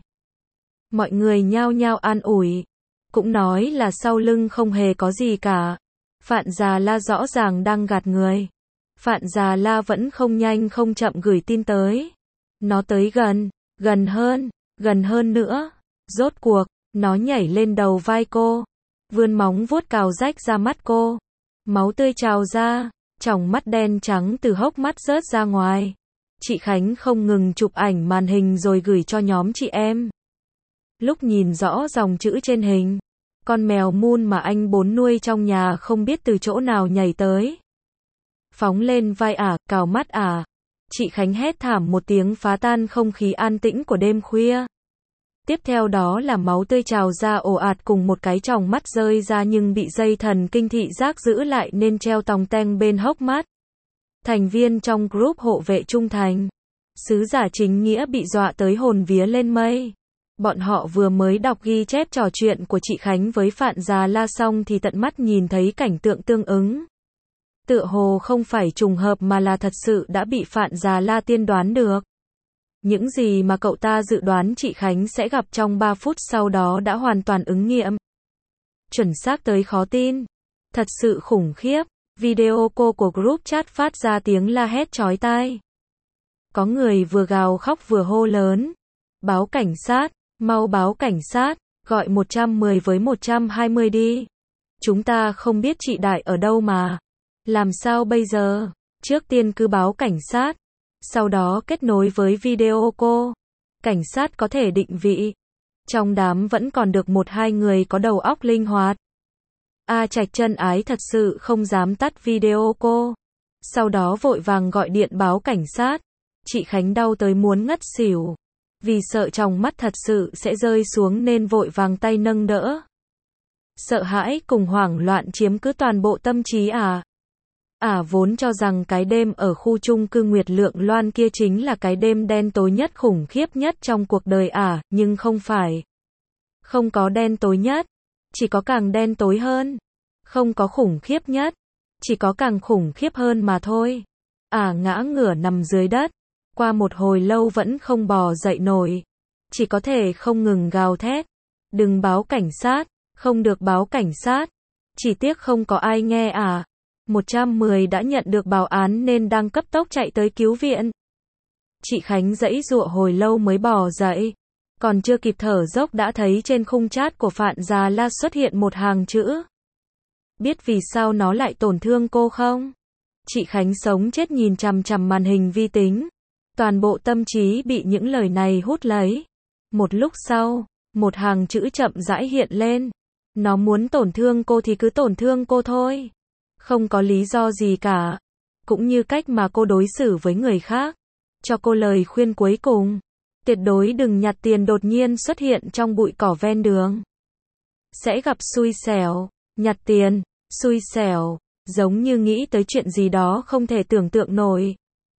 Mọi người nhao nhao an ủi. Cũng nói là sau lưng không hề có gì cả. Phạn Già La rõ ràng đang gạt người. Phạn Già La vẫn không nhanh không chậm gửi tin tới. Nó tới gần, gần hơn, gần hơn nữa. Rốt cuộc, nó nhảy lên đầu vai cô, vươn móng vuốt cào rách ra mắt cô. Máu tươi trào ra, tròng mắt đen trắng từ hốc mắt rớt ra ngoài. Chị Khánh không ngừng chụp ảnh màn hình rồi gửi cho nhóm chị em. Lúc nhìn rõ dòng chữ trên hình, con mèo Moon mà anh bốn nuôi trong nhà không biết từ chỗ nào nhảy tới. Phóng lên vai ả, cào mắt ả. Chị Khánh hét thảm một tiếng phá tan không khí an tĩnh của đêm khuya. Tiếp theo đó là máu tươi trào ra ồ ạt cùng một cái tròng mắt rơi ra nhưng bị dây thần kinh thị giác giữ lại nên treo tòng teng bên hốc mắt. Thành viên trong group hộ vệ trung thành, sứ giả chính nghĩa bị dọa tới hồn vía lên mây. Bọn họ vừa mới đọc ghi chép trò chuyện của chị Khánh với Phạn Già La xong thì tận mắt nhìn thấy cảnh tượng tương ứng. Tựa hồ không phải trùng hợp mà là thật sự đã bị Phạn Già La tiên đoán được. Những gì mà cậu ta dự đoán chị Khánh sẽ gặp trong ba phút sau đó đã hoàn toàn ứng nghiệm. Chuẩn xác tới khó tin. Thật sự khủng khiếp. Video cô của group chat phát ra tiếng la hét chói tai. Có người vừa gào khóc vừa hô lớn. Báo cảnh sát, mau báo cảnh sát, gọi một trăm mười với một trăm hai mươi đi. Chúng ta không biết chị Đại ở đâu mà. Làm sao bây giờ? Trước tiên cứ báo cảnh sát. Sau đó kết nối với video cô. Cảnh sát có thể định vị. Trong đám vẫn còn được một hai người có đầu óc linh hoạt. A Trạch chân ái thật sự không dám tắt video cô. Sau đó vội vàng gọi điện báo cảnh sát. Chị Khánh đau tới muốn ngất xỉu. Vì sợ trong mắt thật sự sẽ rơi xuống nên vội vàng tay nâng đỡ. Sợ hãi cùng hoảng loạn chiếm cứ toàn bộ tâm trí à. Ả vốn cho rằng cái đêm ở khu chung cư Nguyệt Lượng Loan kia chính là cái đêm đen tối nhất khủng khiếp nhất trong cuộc đời Ả, nhưng không phải. Không có đen tối nhất, chỉ có càng đen tối hơn. Không có khủng khiếp nhất, chỉ có càng khủng khiếp hơn mà thôi. Ả ngã ngửa nằm dưới đất, qua một hồi lâu vẫn không bò dậy nổi. Chỉ có thể không ngừng gào thét. Đừng báo cảnh sát, không được báo cảnh sát. Chỉ tiếc không có ai nghe Ả. một trăm mười đã nhận được báo án nên đang cấp tốc chạy tới cứu viện. Chị Khánh giãy giụa hồi lâu mới bò dậy. Còn chưa kịp thở dốc đã thấy trên khung chat của Phạn Già La xuất hiện một hàng chữ. Biết vì sao nó lại tổn thương cô không? Chị Khánh sống chết nhìn chằm chằm màn hình vi tính. Toàn bộ tâm trí bị những lời này hút lấy. Một lúc sau, một hàng chữ chậm rãi hiện lên. Nó muốn tổn thương cô thì cứ tổn thương cô thôi. Không có lý do gì cả. Cũng như cách mà cô đối xử với người khác. Cho cô lời khuyên cuối cùng. Tuyệt đối đừng nhặt tiền đột nhiên xuất hiện trong bụi cỏ ven đường. Sẽ gặp xui xẻo. Nhặt tiền, xui xẻo. Giống như nghĩ tới chuyện gì đó không thể tưởng tượng nổi.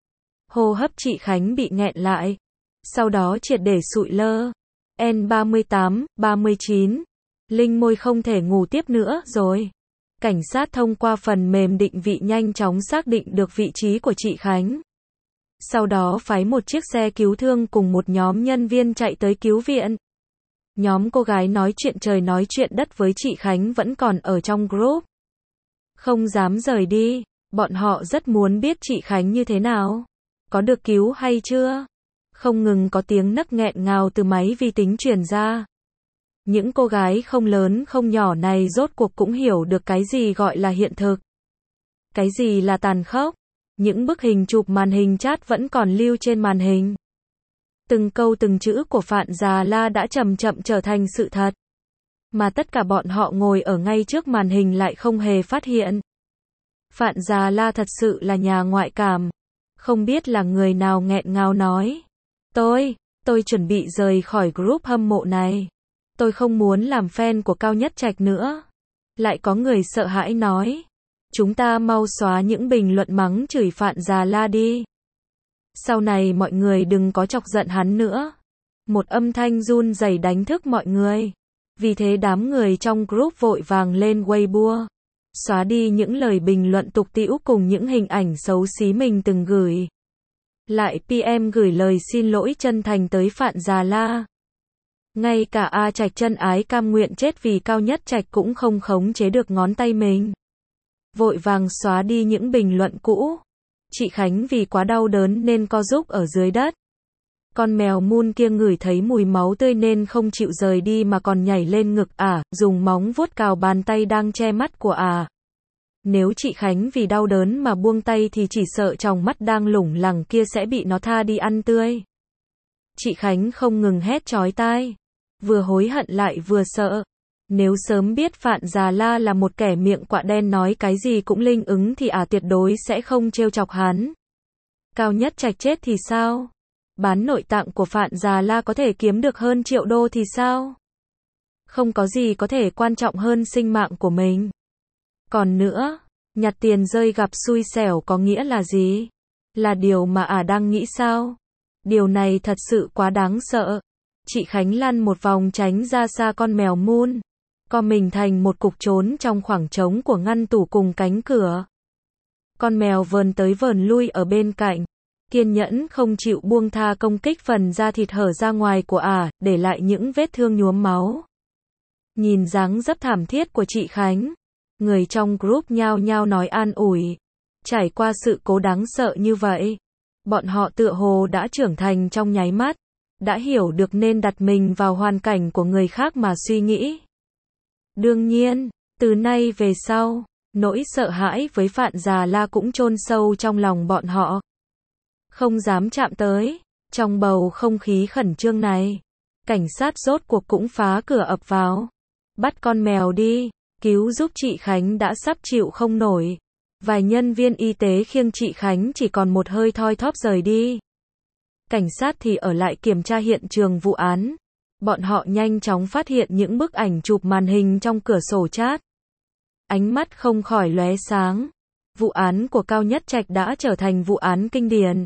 Hô hấp chị Khánh bị nghẹn lại. Sau đó triệt để sụi lơ. N ba mươi tám, ba mươi chín. Linh môi không thể ngủ tiếp nữa rồi. Cảnh sát thông qua phần mềm định vị nhanh chóng xác định được vị trí của chị Khánh. Sau đó phái một chiếc xe cứu thương cùng một nhóm nhân viên chạy tới cứu viện. Nhóm cô gái nói chuyện trời nói chuyện đất với chị Khánh vẫn còn ở trong group. Không dám rời đi, bọn họ rất muốn biết chị Khánh như thế nào. Có được cứu hay chưa? Không ngừng có tiếng nấc nghẹn ngào từ máy vi tính truyền ra. Những cô gái không lớn không nhỏ này rốt cuộc cũng hiểu được cái gì gọi là hiện thực. Cái gì là tàn khốc. Những bức hình chụp màn hình chat vẫn còn lưu trên màn hình. Từng câu từng chữ của Phạn Già La đã chậm chậm trở thành sự thật. Mà tất cả bọn họ ngồi ở ngay trước màn hình lại không hề phát hiện. Phạn Già La thật sự là nhà ngoại cảm. Không biết là người nào nghẹn ngào nói. Tôi, tôi chuẩn bị rời khỏi group hâm mộ này. Tôi không muốn làm fan của Cao Nhất Trạch nữa. Lại có người sợ hãi nói. Chúng ta mau xóa những bình luận mắng chửi Phạn Già La đi. Sau này mọi người đừng có chọc giận hắn nữa. Một âm thanh run rẩy đánh thức mọi người. Vì thế đám người trong group vội vàng lên Weibo. Xóa đi những lời bình luận tục tĩu cùng những hình ảnh xấu xí mình từng gửi. Lại pê em gửi lời xin lỗi chân thành tới Phạn Già La. Ngay cả A Trạch chân ái cam nguyện chết vì Cao Nhất Trạch cũng không khống chế được ngón tay mình. Vội vàng xóa đi những bình luận cũ. Chị Khánh vì quá đau đớn nên co rúm ở dưới đất. Con mèo Moon kia ngửi thấy mùi máu tươi nên không chịu rời đi mà còn nhảy lên ngực ả, à, dùng móng vuốt cào bàn tay đang che mắt của ả. À. Nếu chị Khánh vì đau đớn mà buông tay thì chỉ sợ tròng mắt đang lủng lẳng kia sẽ bị nó tha đi ăn tươi. Chị Khánh không ngừng hét chói tai, vừa hối hận lại vừa sợ. Nếu sớm biết Phạn Già La là một kẻ miệng quạ đen nói cái gì cũng linh ứng thì ả à tuyệt đối sẽ không trêu chọc hắn. Cao Nhất Trạch chết thì sao? Bán nội tạng của Phạn Già La có thể kiếm được hơn triệu đô thì sao? Không có gì có thể quan trọng hơn sinh mạng của mình. Còn nữa, nhặt tiền rơi gặp xui xẻo có nghĩa là gì? Là điều mà ả à đang nghĩ sao? Điều này thật sự quá đáng sợ. Chị Khánh lăn một vòng tránh ra xa con mèo Moon, co mình thành một cục trốn trong khoảng trống của ngăn tủ cùng cánh cửa. Con mèo vờn tới vờn lui ở bên cạnh, kiên nhẫn không chịu buông tha công kích phần da thịt hở ra ngoài của ả, à, để lại những vết thương nhuốm máu. Nhìn dáng dấp thảm thiết của chị Khánh, người trong group nhao nhao nói an ủi. Trải qua sự cố đáng sợ như vậy, bọn họ tựa hồ đã trưởng thành trong nháy mắt, đã hiểu được nên đặt mình vào hoàn cảnh của người khác mà suy nghĩ. Đương nhiên, từ nay về sau, nỗi sợ hãi với Phạn Già La cũng chôn sâu trong lòng bọn họ. Không dám chạm tới. Trong bầu không khí khẩn trương này, cảnh sát rốt cuộc cũng phá cửa ập vào. Bắt con mèo đi, cứu giúp chị Khánh đã sắp chịu không nổi. Vài nhân viên y tế khiêng chị Khánh chỉ còn một hơi thoi thóp rời đi. Cảnh sát thì ở lại kiểm tra hiện trường vụ án. Bọn họ nhanh chóng phát hiện những bức ảnh chụp màn hình trong cửa sổ chat. Ánh mắt không khỏi lóe sáng. Vụ án của Cao Nhất Trạch đã trở thành vụ án kinh điển,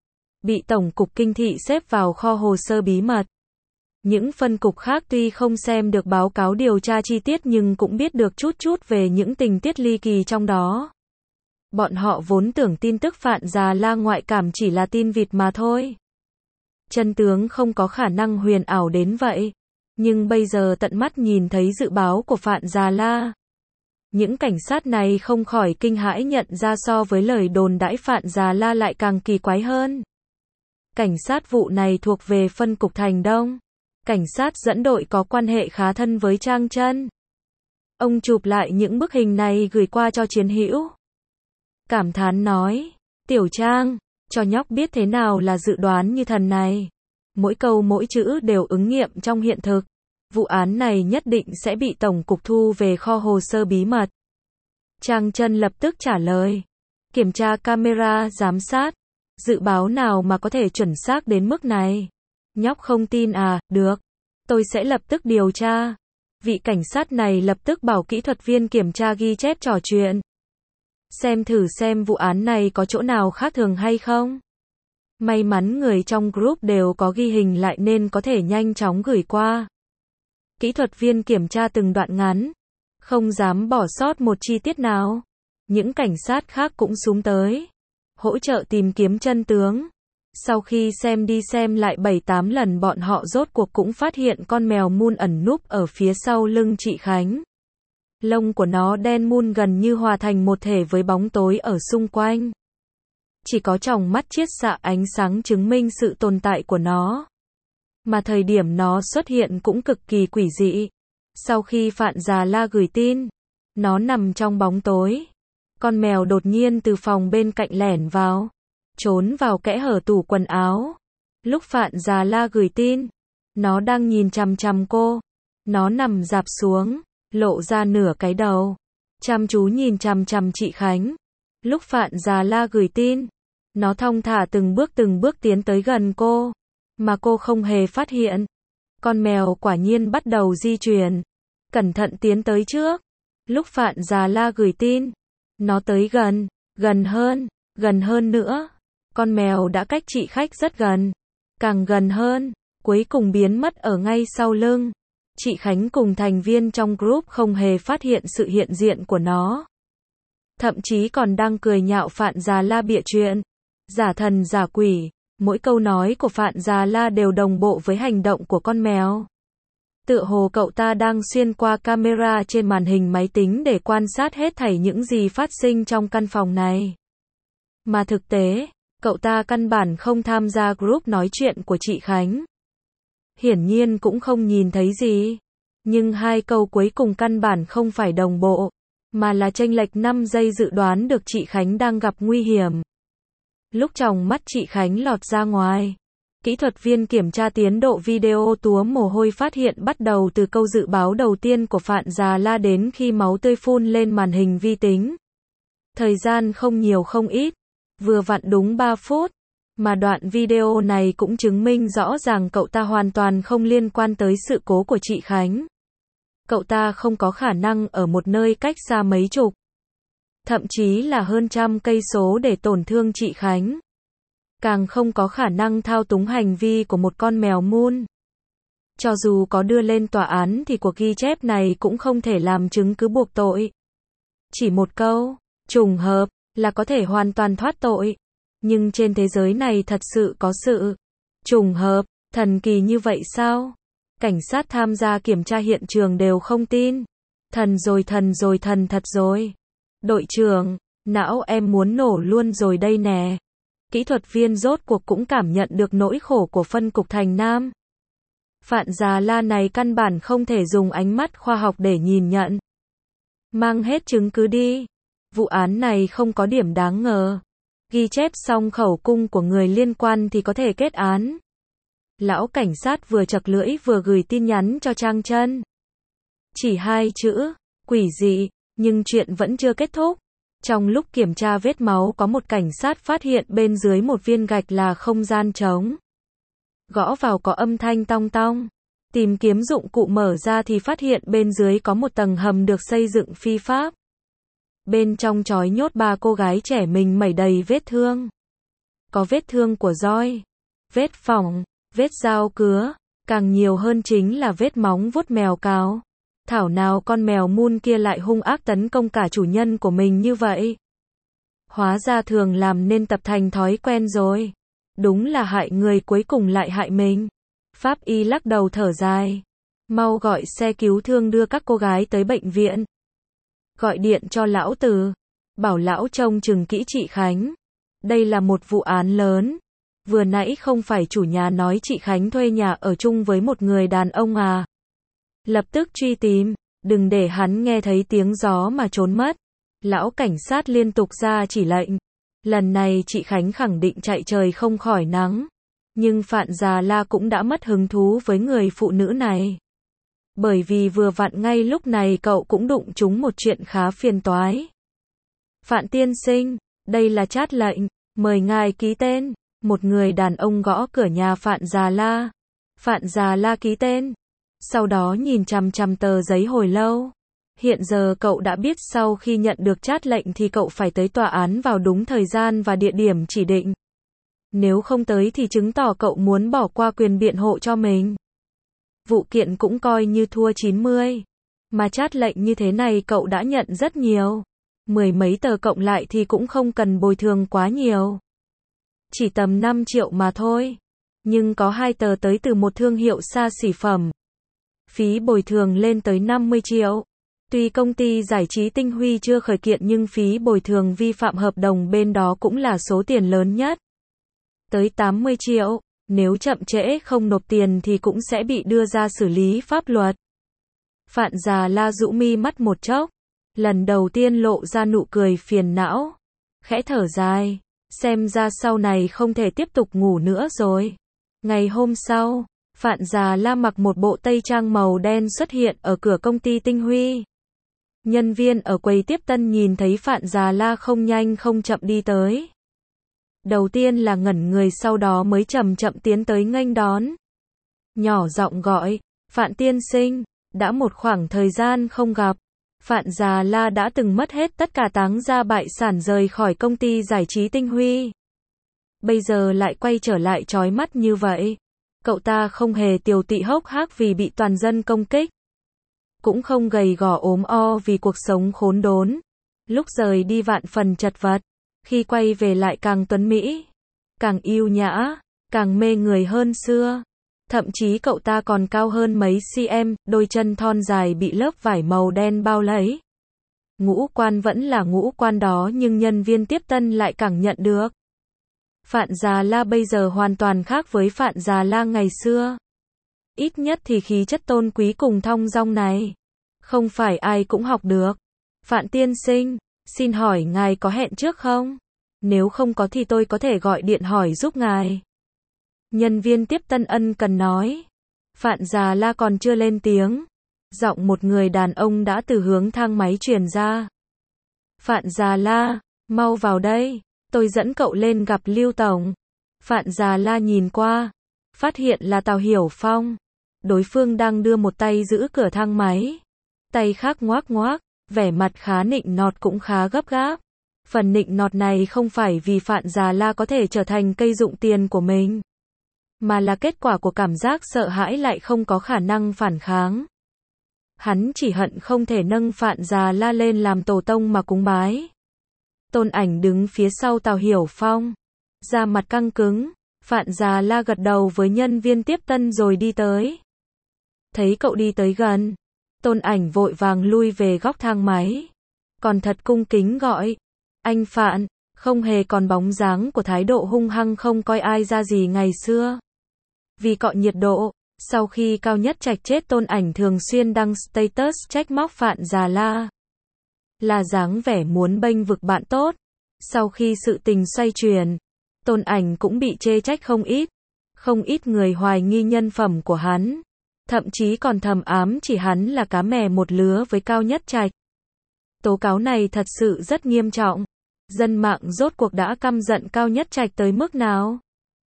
bị Tổng cục Kinh thị xếp vào kho hồ sơ bí mật. Những phân cục khác tuy không xem được báo cáo điều tra chi tiết nhưng cũng biết được chút chút về những tình tiết ly kỳ trong đó. Bọn họ vốn tưởng tin tức Phạn Già La ngoại cảm chỉ là tin vịt mà thôi. Chân tướng không có khả năng huyền ảo đến vậy. Nhưng bây giờ tận mắt nhìn thấy dự báo của Phạn Già La, những cảnh sát này không khỏi kinh hãi nhận ra so với lời đồn đãi Phạn Già La lại càng kỳ quái hơn. Cảnh sát vụ này thuộc về phân cục Thành Đông. Cảnh sát dẫn đội có quan hệ khá thân với Trang Chân. Ông chụp lại những bức hình này gửi qua cho Chiến Hữu. Cảm thán nói, Tiểu Trang, cho nhóc biết thế nào là dự đoán như thần này. Mỗi câu mỗi chữ đều ứng nghiệm trong hiện thực. Vụ án này nhất định sẽ bị Tổng cục thu về kho hồ sơ bí mật. Trang Chân lập tức trả lời. Kiểm tra camera giám sát. Dự báo nào mà có thể chuẩn xác đến mức này? Nhóc không tin à? Được. Tôi sẽ lập tức điều tra. Vị cảnh sát này lập tức bảo kỹ thuật viên kiểm tra ghi chép trò chuyện. Xem thử xem vụ án này có chỗ nào khác thường hay không. May mắn người trong group đều có ghi hình lại nên có thể nhanh chóng gửi qua. Kỹ thuật viên kiểm tra từng đoạn ngắn, không dám bỏ sót một chi tiết nào. Những cảnh sát khác cũng xúm tới, hỗ trợ tìm kiếm chân tướng. Sau khi xem đi xem lại bảy tám lần bọn họ rốt cuộc cũng phát hiện con mèo Moon ẩn núp ở phía sau lưng chị Khánh. Lông của nó đen mun gần như hòa thành một thể với bóng tối ở xung quanh. Chỉ có tròng mắt chiết xạ ánh sáng chứng minh sự tồn tại của nó. Mà thời điểm nó xuất hiện cũng cực kỳ quỷ dị. Sau khi Phạn Già La gửi tin, nó nằm trong bóng tối. Con mèo đột nhiên từ phòng bên cạnh lẻn vào, trốn vào kẽ hở tủ quần áo. Lúc Phạn Già La gửi tin, nó đang nhìn chằm chằm cô. Nó nằm rạp xuống, lộ ra nửa cái đầu, chăm chú nhìn chằm chằm chị Khánh. Lúc Phạn Già La gửi tin, nó thong thả từng bước từng bước tiến tới gần cô, mà cô không hề phát hiện. Con mèo quả nhiên bắt đầu di chuyển, cẩn thận tiến tới trước. Lúc Phạn Già La gửi tin, nó tới gần, gần hơn, gần hơn nữa. Con mèo đã cách chị khách rất gần, càng gần hơn, cuối cùng biến mất ở ngay sau lưng. Chị Khánh cùng thành viên trong group không hề phát hiện sự hiện diện của nó. Thậm chí còn đang cười nhạo Phạn Già La bịa chuyện, giả thần giả quỷ. Mỗi câu nói của Phạn Già La đều đồng bộ với hành động của con mèo. Tựa hồ cậu ta đang xuyên qua camera trên màn hình máy tính để quan sát hết thảy những gì phát sinh trong căn phòng này. Mà thực tế, cậu ta căn bản không tham gia group nói chuyện của chị Khánh. Hiển nhiên cũng không nhìn thấy gì. Nhưng hai câu cuối cùng căn bản không phải đồng bộ, mà là chênh lệch năm giây dự đoán được chị Khánh đang gặp nguy hiểm. Lúc tròng mắt chị Khánh lọt ra ngoài, kỹ thuật viên kiểm tra tiến độ video túa mồ hôi phát hiện bắt đầu từ câu dự báo đầu tiên của Phạn Già La đến khi máu tươi phun lên màn hình vi tính. Thời gian không nhiều không ít, vừa vặn đúng ba phút, mà đoạn video này cũng chứng minh rõ ràng cậu ta hoàn toàn không liên quan tới sự cố của chị Khánh. Cậu ta không có khả năng ở một nơi cách xa mấy chục, thậm chí là hơn trăm cây số để tổn thương chị Khánh. Càng không có khả năng thao túng hành vi của một con mèo mun. Cho dù có đưa lên tòa án thì cuộc ghi chép này cũng không thể làm chứng cứ buộc tội. Chỉ một câu, trùng hợp, là có thể hoàn toàn thoát tội. Nhưng trên thế giới này thật sự có sự trùng hợp, thần kỳ như vậy sao? Cảnh sát tham gia kiểm tra hiện trường đều không tin. Thần rồi thần rồi thần thật rồi. Đội trưởng, não em muốn nổ luôn rồi đây nè. Kỹ thuật viên rốt cuộc cũng cảm nhận được nỗi khổ của phân cục Thành Nam. Phạn Già La này căn bản không thể dùng ánh mắt khoa học để nhìn nhận. Mang hết chứng cứ đi. Vụ án này không có điểm đáng ngờ. Ghi chép xong khẩu cung của người liên quan thì có thể kết án. Lão cảnh sát vừa chật lưỡi vừa gửi tin nhắn cho Trang Chân. Chỉ hai chữ, quỷ dị, nhưng chuyện vẫn chưa kết thúc. Trong lúc kiểm tra vết máu có một cảnh sát phát hiện bên dưới một viên gạch là không gian trống. Gõ vào có âm thanh tong tong. Tìm kiếm dụng cụ mở ra thì phát hiện bên dưới có một tầng hầm được xây dựng phi pháp. Bên trong trói nhốt ba cô gái trẻ mình mẩy đầy vết thương. Có vết thương của roi, vết phỏng, vết dao cứa, càng nhiều hơn chính là vết móng vuốt mèo cào. Thảo nào con mèo mun kia lại hung ác tấn công cả chủ nhân của mình như vậy. Hóa ra thường làm nên tập thành thói quen rồi. Đúng là hại người cuối cùng lại hại mình. Pháp y lắc đầu thở dài. Mau gọi xe cứu thương đưa các cô gái tới bệnh viện. Gọi điện cho lão Từ. Bảo lão trông chừng kỹ chị Khánh. Đây là một vụ án lớn. Vừa nãy không phải chủ nhà nói chị Khánh thuê nhà ở chung với một người đàn ông à. Lập tức truy tìm, đừng để hắn nghe thấy tiếng gió mà trốn mất. Lão cảnh sát liên tục ra chỉ lệnh. Lần này chị Khánh khẳng định chạy trời không khỏi nắng. Nhưng Phạn Già La cũng đã mất hứng thú với người phụ nữ này. Bởi vì vừa vặn ngay lúc này cậu cũng đụng trúng một chuyện khá phiền toái. Phạn tiên sinh, đây là chát lệnh, mời ngài ký tên. Một người đàn ông gõ cửa nhà Phạn Già La. Phạn Già La ký tên. Sau đó nhìn chằm chằm tờ giấy hồi lâu. Hiện giờ cậu đã biết sau khi nhận được chát lệnh thì cậu phải tới tòa án vào đúng thời gian và địa điểm chỉ định. Nếu không tới thì chứng tỏ cậu muốn bỏ qua quyền biện hộ cho mình. Vụ kiện cũng coi như thua chín mươi. Mà chát lệnh như thế này cậu đã nhận rất nhiều. Mười mấy tờ cộng lại thì cũng không cần bồi thường quá nhiều. Chỉ tầm năm triệu mà thôi. Nhưng có hai tờ tới từ một thương hiệu xa xỉ phẩm. Phí bồi thường lên tới năm mươi triệu. Tuy công ty giải trí Tinh Huy chưa khởi kiện nhưng phí bồi thường vi phạm hợp đồng bên đó cũng là số tiền lớn nhất. Tới tám mươi triệu. Nếu chậm trễ không nộp tiền thì cũng sẽ bị đưa ra xử lý pháp luật. Phạn Già La rũ mi mắt một chốc. Lần đầu tiên lộ ra nụ cười phiền não. Khẽ thở dài. Xem ra sau này không thể tiếp tục ngủ nữa rồi. Ngày hôm sau, Phạn Già La mặc một bộ tây trang màu đen xuất hiện ở cửa công ty Tinh Huy. Nhân viên ở quầy tiếp tân nhìn thấy Phạn Già La không nhanh không chậm đi tới. Đầu tiên là ngẩn người sau đó mới chậm chậm tiến tới nghênh đón. Nhỏ giọng gọi, Phạn tiên sinh, đã một khoảng thời gian không gặp. Phạn Già La đã từng mất hết tất cả táng gia bại sản rời khỏi công ty giải trí Tinh Huy. Bây giờ lại quay trở lại chói mắt như vậy. Cậu ta không hề tiều tị hốc hác vì bị toàn dân công kích. Cũng không gầy gò ốm o vì cuộc sống khốn đốn. Lúc rời đi vạn phần chật vật. Khi quay về lại càng tuấn mỹ, càng yêu nhã, càng mê người hơn xưa. Thậm chí cậu ta còn cao hơn mấy cm, đôi chân thon dài bị lớp vải màu đen bao lấy. Ngũ quan vẫn là ngũ quan đó nhưng nhân viên tiếp tân lại cảm nhận được. Phạn Già La bây giờ hoàn toàn khác với Phạn Già La ngày xưa. Ít nhất thì khí chất tôn quý cùng thong dong này. Không phải ai cũng học được. Phạn tiên sinh, xin hỏi ngài có hẹn trước không? Nếu không có thì tôi có thể gọi điện hỏi giúp ngài. Nhân viên tiếp tân ân cần nói. Phạn Già La còn chưa lên tiếng. Giọng một người đàn ông đã từ hướng thang máy truyền ra. Phạn Già La, mau vào đây. Tôi dẫn cậu lên gặp Lưu Tổng. Phạn Già La nhìn qua. Phát hiện là Tào Hiểu Phong. Đối phương đang đưa một tay giữ cửa thang máy. Tay khác ngoác ngoác. Vẻ mặt khá nịnh nọt cũng khá gấp gáp. Phần nịnh nọt này không phải vì Phạn Già La có thể trở thành cây dụng tiền của mình. Mà là kết quả của cảm giác sợ hãi lại không có khả năng phản kháng. Hắn chỉ hận không thể nâng Phạn Già La lên làm tổ tông mà cúng bái. Tôn Ảnh đứng phía sau Tào Hiểu Phong. Da mặt căng cứng. Phạn Già La gật đầu với nhân viên tiếp tân rồi đi tới. Thấy cậu đi tới gần. Tôn Ảnh vội vàng lui về góc thang máy. Còn thật cung kính gọi. Anh Phạn, không hề còn bóng dáng của thái độ hung hăng không coi ai ra gì ngày xưa. Vì cọ nhiệt độ, sau khi Cao Nhất Trạch chết Tôn Ảnh thường xuyên đăng status trách móc Phạn Già La. Là dáng vẻ muốn bênh vực bạn tốt. Sau khi sự tình xoay chuyển, Tôn Ảnh cũng bị chê trách không ít. Không ít người hoài nghi nhân phẩm của hắn. Thậm chí còn thầm ám chỉ hắn là cá mè một lứa với Cao Nhất Trạch. Tố cáo này thật sự rất nghiêm trọng. Dân mạng rốt cuộc đã căm giận Cao Nhất Trạch tới mức nào?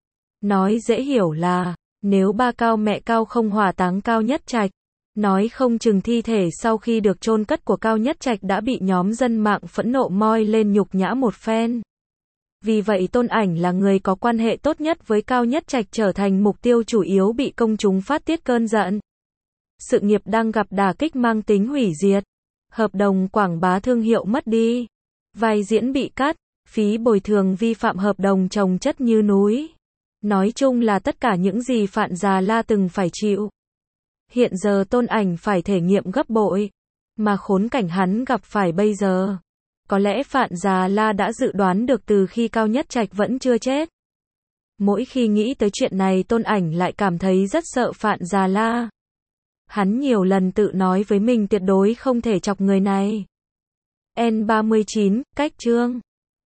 Nói dễ hiểu là, nếu ba Cao mẹ Cao không hỏa táng Cao Nhất Trạch, nói không chừng thi thể sau khi được chôn cất của Cao Nhất Trạch đã bị nhóm dân mạng phẫn nộ moi lên nhục nhã một phen. Vì vậy Tôn Ảnh là người có quan hệ tốt nhất với Cao Nhất Trạch trở thành mục tiêu chủ yếu bị công chúng phát tiết cơn giận. Sự nghiệp đang gặp đả kích mang tính hủy diệt. Hợp đồng quảng bá thương hiệu mất đi. Vai diễn bị cắt, phí bồi thường vi phạm hợp đồng chồng chất như núi. Nói chung là tất cả những gì Phạn Già La từng phải chịu. Hiện giờ Tôn Ảnh phải thể nghiệm gấp bội. Mà khốn cảnh hắn gặp phải bây giờ. Có lẽ Phạn Già La đã dự đoán được từ khi Cao Nhất Trạch vẫn chưa chết. Mỗi khi nghĩ tới chuyện này Tôn Ảnh lại cảm thấy rất sợ Phạn Già La. Hắn nhiều lần tự nói với mình tuyệt đối không thể chọc người này. N ba mươi chín, cách chương